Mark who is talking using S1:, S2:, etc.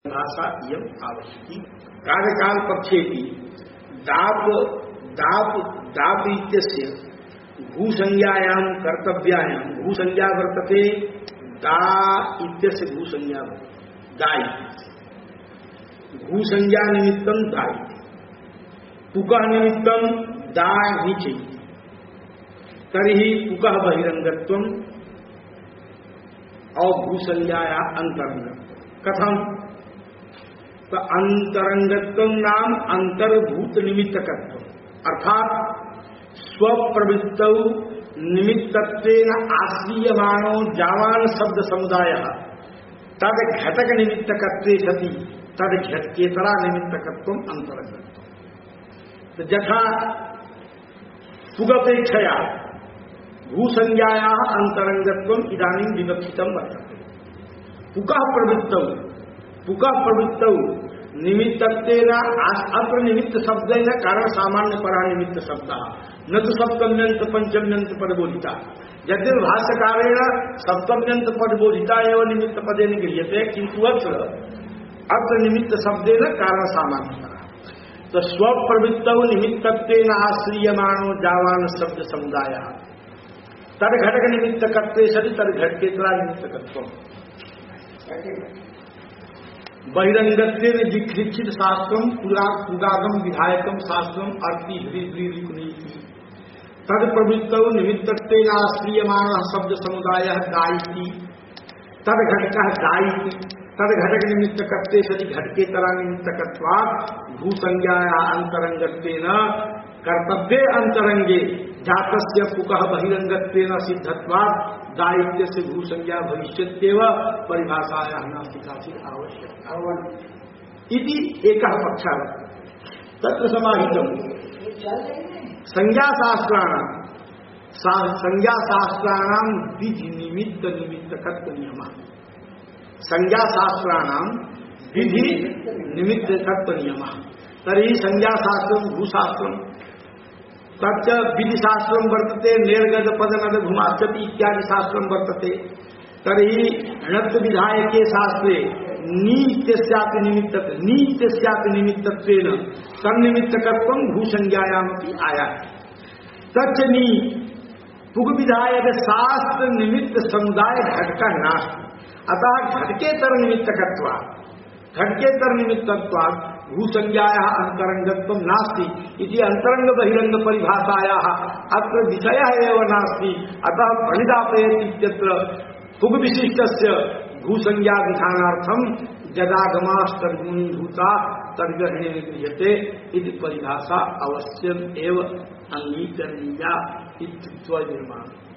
S1: भाषा इयम आवश्यकी कार्यकाल पक्षे की दाप दाप दाप इत्यस्य भूसंज्ञायां कर्तव्यायां भूसंज्ञा वर्तते दा इत्यस्य भूसंज्ञा दायि भूसंज्ञा निमित्तं दायि पुकः निमित्तं दा नीचे तर्हि पुकः बहिरंगत्वम् और भूसंज्ञाया अंतरंगत्वम् कथम तो अंतरंगत्व नाम अंतर्भूत निमित्तकत्व अर्थात स्वप्रवृत्त निमित्तत्वेन आश्रीयमाणो जावान शब्द समुदाय तद घटक निमित्तकत्वे सति तद घटकेतरा निमित्तकत्व अंतरंगत्व तो यथा पुगपेक्षया भूसंज्ञाया अंतरंगत्व इदानीं विवक्षितं वर्तते पुकः प्रवृत्तौ निमित्तत्वेन अत्र निमित्त शब्देन कारण सामान्य परा निमित्त शब्द न तो सप्तम्यंत पंचम्यंत पदबोधिता यद्यपि भाष्यकारेण सप्तम्यंत पदबोधिता एवं निमित्त पदेन गृह्यते किंतु अत्र निमित्त शब्देन कारण सामान्य परा तो स्वप्रवृत्तौ निमित्तत्वेन आश्रीयमाणो जावान शब्द समुदाय तद घटक निमित्तकत्वे सति तद घटकेतरा निमित्तकत्वम् बहिरंगत्वेन जिघ्रिक्षित शास्त्रम पुरागम विधायकम शास्त्रम अर्थी ह्रीति तद प्रवृत्तौ निमित्तत्वेन आश्रीयमाणः शब्द समुदायः गायति तद घटकः गायति तद घटक निमित्तकत्वे सति घटकेतरा निमित्तकत्वात् भूसंज्ञायाः अंतरंगत्वेन कर्तव्ये अंतरंगे जातस्य पुकः बहिरंगत्वेन सिद्धत्वात् दायित्वस्य भूसंज्ञा भविष्यत्येव परिभाषायाः नास्ति काचित् आवश्यकता इति एकः पक्षः तत्र समाहितं संज्ञाशास्त्राणां विधि निमित्त निमित्तकत्व नियमः संज्ञाशास्त्राणां विधि निमित्तकत्व नियमः तर्हि संज्ञाशास्त्रं भूशास्त्रं तच्च विधिशास्त्रं वर्तते निर्गत पदनद घुमाचति इत्यादि शास्त्रं वर्तते तर्हि णत्व विधायके शास्त्रे नीत्यस्यापि निमित्तत्वेन तन्निमित्तकत्वं भूसंज्ञायामपि आयाति तच्च नी पुग विधायक शास्त्र निमित्त समुदाय घटकः नास्ति अतः घटकेतर निमित्तत्वात् भूसंज्ञायाः अंतरंगत्वं नास्ति इति अंतरंग बहिरंग परिभाषायाः अत्र विषयः एव नास्ति अतः प्रणिदापयति इत्यत्र पुग विशिष्टस्य भूसंज्ञा विधानार्थं जदागमास्तर्गुणीभूता तर्गहणे क्रियते इति परिभाषा अवश्यम् एव अंगीकरणीया इत्युक्त्वा निर्माणम्